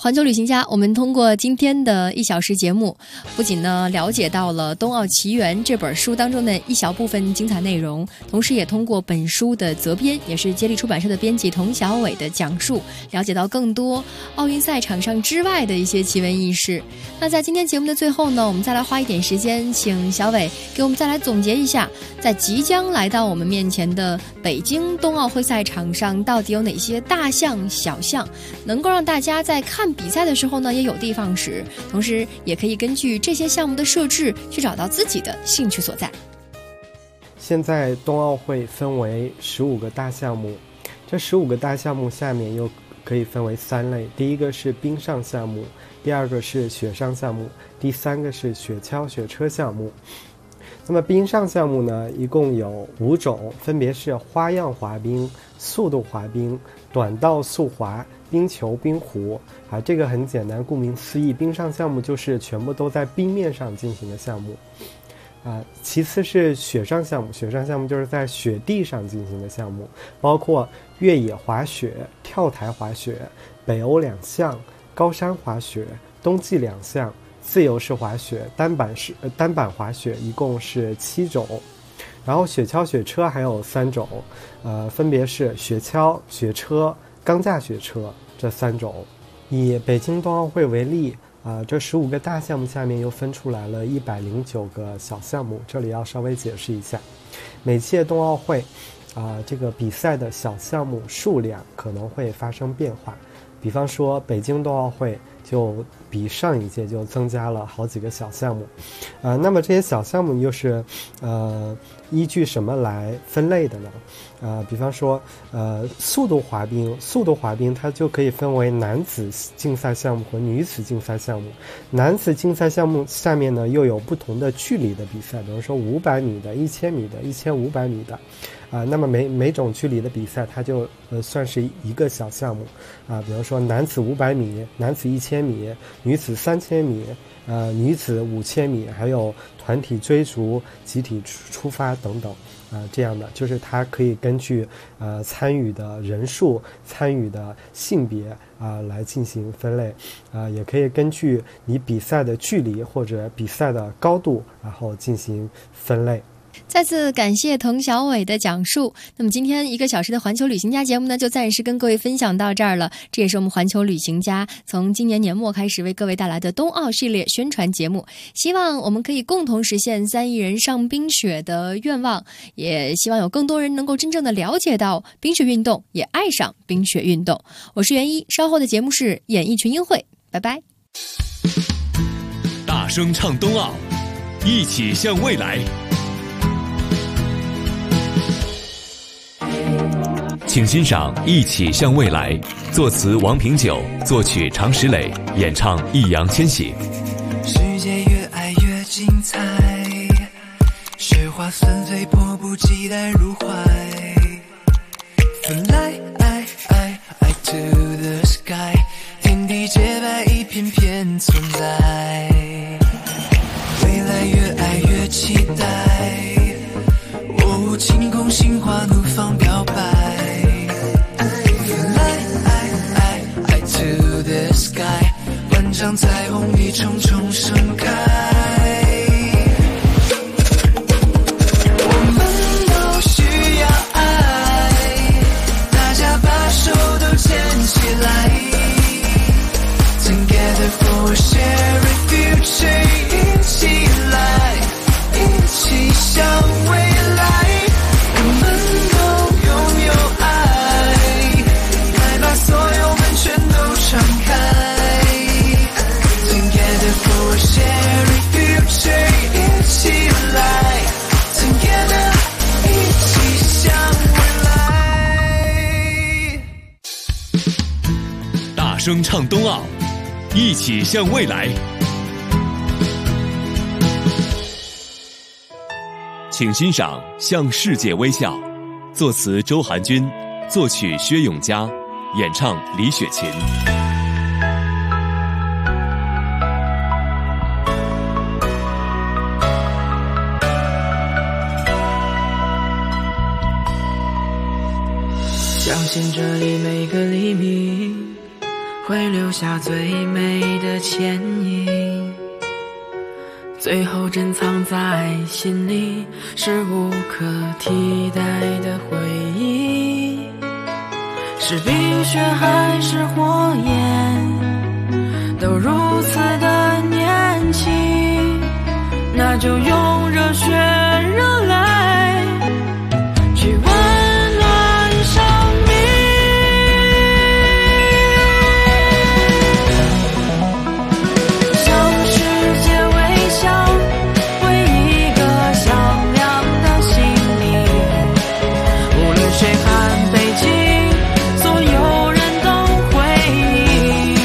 环球旅行家，我们通过今天的1小时节目，不仅呢了解到了《冬奥奇缘》这本书当中的一小部分精彩内容，同时也通过本书的责编，也是接力出版社的编辑童小伟的讲述，了解到更多奥运赛场上之外的一些奇闻异事。那在今天节目的最后呢，我们再来花一点时间，请小伟给我们再来总结一下，在即将来到我们面前的北京冬奥会赛场上，到底有哪些大项小项，能够让大家在看比赛的时候呢也有的放矢，同时也可以根据这些项目的设置去找到自己的兴趣所在。 现在冬奥会分为15个大项目，这15个大项目下面又可以分为3类，第一个是冰上项目，第二个是雪上项目，第三个是雪橇雪车项目。那么冰上项目呢，一共有5种，分别是花样滑冰、速度滑冰、短道速滑、冰球、冰壶。这个很简单，顾名思义，冰上项目就是全部都在冰面上进行的项目。其次是雪上项目，雪上项目就是在雪地上进行的项目，包括越野滑雪、跳台滑雪、北欧2项、高山滑雪、冬季2项、自由式滑雪、单板滑雪，一共是7种。然后雪橇雪车还有3种，分别是雪橇、雪车、钢架雪车这3种。以北京冬奥会为例，这15个大项目下面又分出来了109个小项目，这里要稍微解释一下。每届冬奥会这个比赛的小项目数量可能会发生变化，比方说北京冬奥会就比上一届就增加了好几个小项目，那么这些小项目又是依据什么来分类的呢？比方说速度滑冰它就可以分为男子竞赛项目和女子竞赛项目。男子竞赛项目下面呢又有不同的距离的比赛，比如说500米的、1000米的、1500米的。那么每种距离的比赛它就算是一个小项目比如说男子500米、男子1000米、女子3000米、女子5000米，还有团体追逐、集体出发等等这样的，就是它可以根据参与的人数、参与的性别来进行分类也可以根据你比赛的距离或者比赛的高度然后进行分类。 再次感谢童小伟的讲述。那么今天1个小时的环球旅行家节目呢，就暂时跟各位分享到这儿了。这也是我们环球旅行家从今年年末开始为各位带来的冬奥系列宣传节目，希望我们可以共同实现3亿人上冰雪的愿望，也希望有更多人能够真正的了解到冰雪运动，也爱上冰雪运动。我是袁一，稍后的节目是演艺群英会，拜拜。 大声唱冬奥，一起向未来。请欣赏《一起向未来》，作词王平久，作曲常石磊，演唱易烊千玺。 世界越爱越精彩，雪花纷飞，迫不及待入怀。Fly to the sky， 天地洁白，一片片存在。未来越爱越期待，晴空心花怒放表白。Fly to the sky， 万丈彩虹一重重盛开。我们都需要爱，大家把手都牵起来。Together for a shared future， 一起来，一起向未来。 大声唱冬奥，一起向未来。请欣赏《向世界微笑》，作词周寒君，作曲薛永嘉，演唱李雪琴。 相信这里每个黎明会留下最美的倩影，最后珍藏在心里，是无可替代的回忆。是冰雪还是火焰，都如此的年轻，那就用热血热泪去温暖生命。向世界微笑，为一个响亮的心灵，无论谁喊北京，所有人都回应。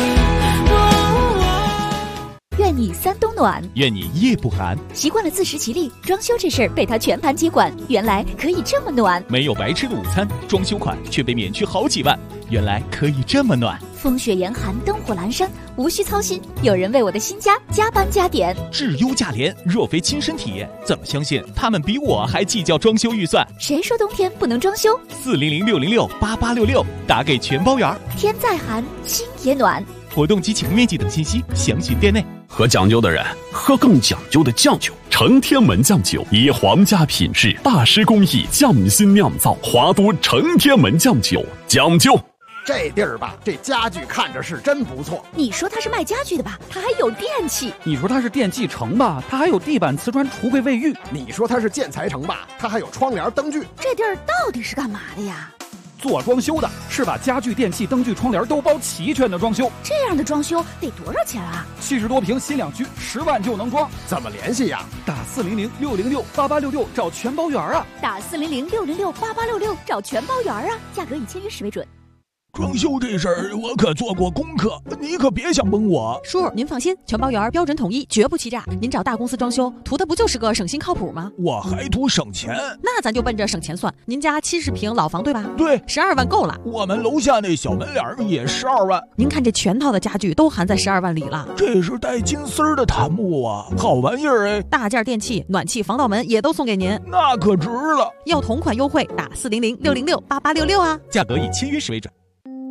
愿你三冬暖， 愿你夜不寒。 习惯了自食其力，装修这事儿被他全盘接管，原来可以这么暖。 没有白吃的午餐，装修款却被免去好几万，原来可以这么暖。 风雪严寒，灯火阑珊，无需操心，有人为我的新家加班加点。 质优价廉，若非亲身体验，怎么相信他们比我还计较装修预算？ 谁说冬天不能装修 ？400-606-8866，打给全包圆。 天再寒，心也暖。 活动及请面积等信息详询店内。 喝讲究的人喝更讲究的酱酒，承天门酱酒以皇家品质、大师工艺匠心酿造，华都承天门酱酒讲究。 这地儿吧，这家具看着是真不错。 你说它是卖家具的吧，它还有电器。 你说它是电器城吧，它还有地板、瓷砖、橱柜、卫浴。 你说它是建材城吧，它还有窗帘、灯具。 这地儿到底是干嘛的呀？ 做装修的，是把家具、电器、灯具、窗帘都包齐全的装修。 这样的装修得多少钱啊 ？70多平新两居，10万就能装。 怎么联系呀？ 打400-606-8866找全包圆啊！ 打400-606-8866找全包圆啊！价格以签约时为准。 装修这事儿我可做过功课，你可别想蒙我。 叔，您放心，全包圆标准统一，绝不欺诈。您找大公司装修，图的不就是个省心靠谱吗？ 我还图省钱， 那咱就奔着省钱算。您家70平老房对吧？ 对 ，12万够了。 我们楼下那小门脸也12万。 您看这全套的家具都含在12万里了。 这是带金丝儿的檀木啊，好玩意儿哎！ 大件电器、暖气、防盗门也都送给您， 那可值了。 要同款优惠，打400-606-8866啊！ 价格以签约时为准。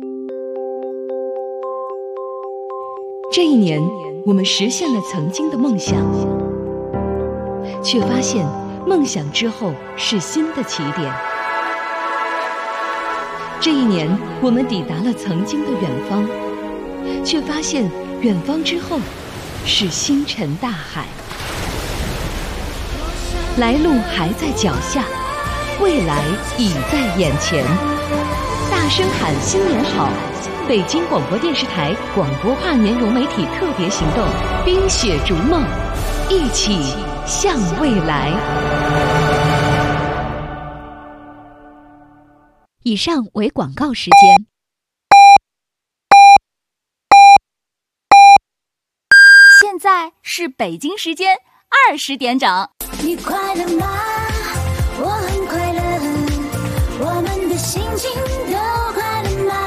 这一年，我们实现了曾经的梦想，却发现梦想之后是新的起点。这一年，我们抵达了曾经的远方，却发现远方之后是星辰大海。来路还在脚下，未来已在眼前。大声喊新年好！北京广播电视台广播跨年融媒体特别行动，冰雪逐梦，一起向未来。 以上为广告时间。 现在是北京时间20点整。 你快乐吗？我很快乐，我们的心情都快乐吗？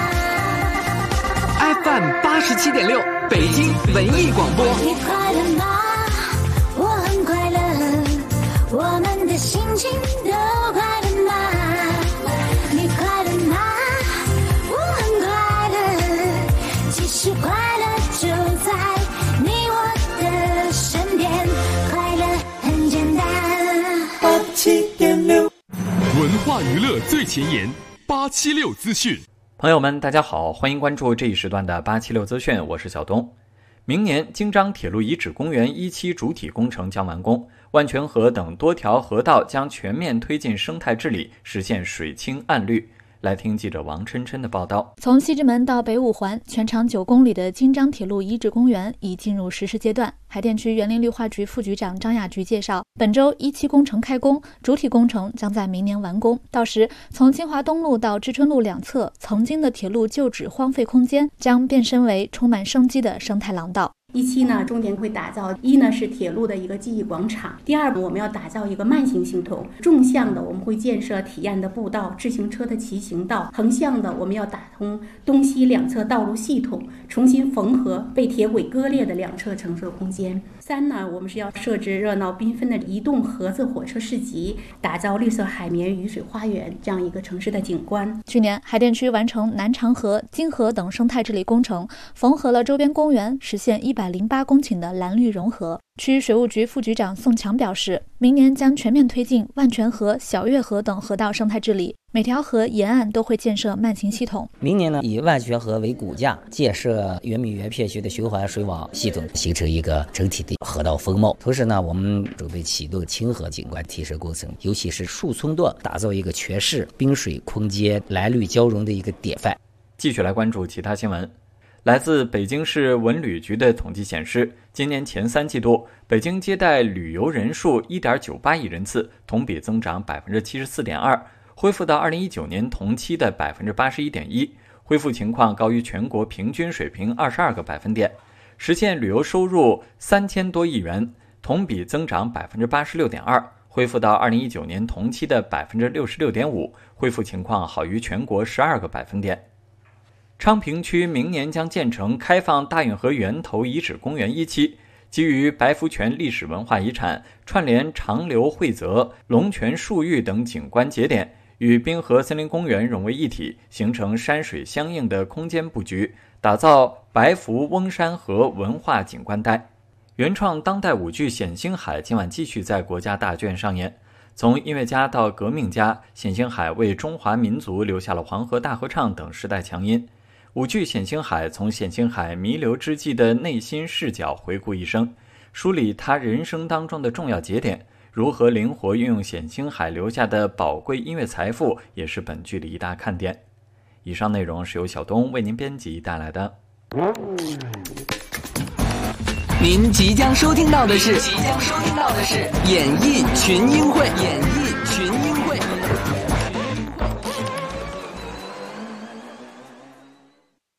FM 87.6，北京文艺广播。 你快乐吗？我很快乐，我们的心情都快乐吗？你快乐吗？我很快乐，其实快乐就在你我的身边，快乐很简单。87.6， 文化娱乐最前沿，876资讯。 朋友们，大家好，欢迎关注这一时段的876资讯，我是小东。明年京张铁路遗址公园1期主体工程将完工，万泉河等多条河道将全面推进生态治理，实现水清岸绿。来听记者王琛琛的报道。 从西直门到北五环，全长9公里的京张铁路遗址公园已进入实施阶段。海淀区园林绿化局副局长张亚菊介绍，本周1期工程开工，主体工程将在明年完工。到时，从金华东路到知春路两侧曾经的铁路旧址荒废空间将变身为充满生机的生态廊道。 一期呢，重点会打造一呢是铁路的一个记忆广场，第二我们要打造一个慢行系统，纵向的我们会建设体验的步道、自行车的骑行道，横向的我们要打通东西两侧道路系统，重新缝合被铁轨割裂的两侧乘坐空间。三呢，我们是要设置热闹缤纷的移动盒子火车市集，打造绿色海绵雨水花园这样一个城市的景观。 去年海淀区完成南长河、金河等生态治理工程，缝合了周边公园，实现108公顷的蓝绿融合。区水务局副局长宋强表示，明年将全面推进万泉河、小月河等河道生态治理，每条河沿岸都会建设慢行系统。 明年呢，以万泉河为骨架，建设原米原片区的循环水网系统，形成一个整体的河道风貌。同时呢，我们准备启动清河景观提升工程，尤其是树村段，打造一个全市滨水空间蓝绿交融的一个典范。 继续来关注其他新闻。来自北京市文旅局的统计显示，今年前3季度，北京接待旅游人数 1.98 亿人次，同比增长 74.2%， 恢复到2019年同期的 81.1%， 恢复情况高于全国平均水平22个百分点，实现旅游收入3000多亿元，同比增长 86.2%， 恢复到2019年同期的 66.5%， 恢复情况好于全国12个百分点。昌平区明年将建成开放大运河源头遗址公园1期，基于白福泉历史文化遗产，串联长流惠泽、龙泉漱玉等景观节点，与滨河森林公园融为一体，形成山水相应的空间布局，打造白福翁山河文化景观带。原创当代舞剧《冼星海》今晚继续在国家大剧院上演。从音乐家到革命家，冼星海为中华民族留下了黄河大合唱等时代强音。舞剧《冼星海》从冼星海弥留之际的内心视角回顾一生，梳理他人生当中的重要节点，如何灵活运用冼星海留下的宝贵音乐财富，也是本剧的一大看点。以上内容是由小东为您编辑带来的。 您即将收听到的是演艺群英会。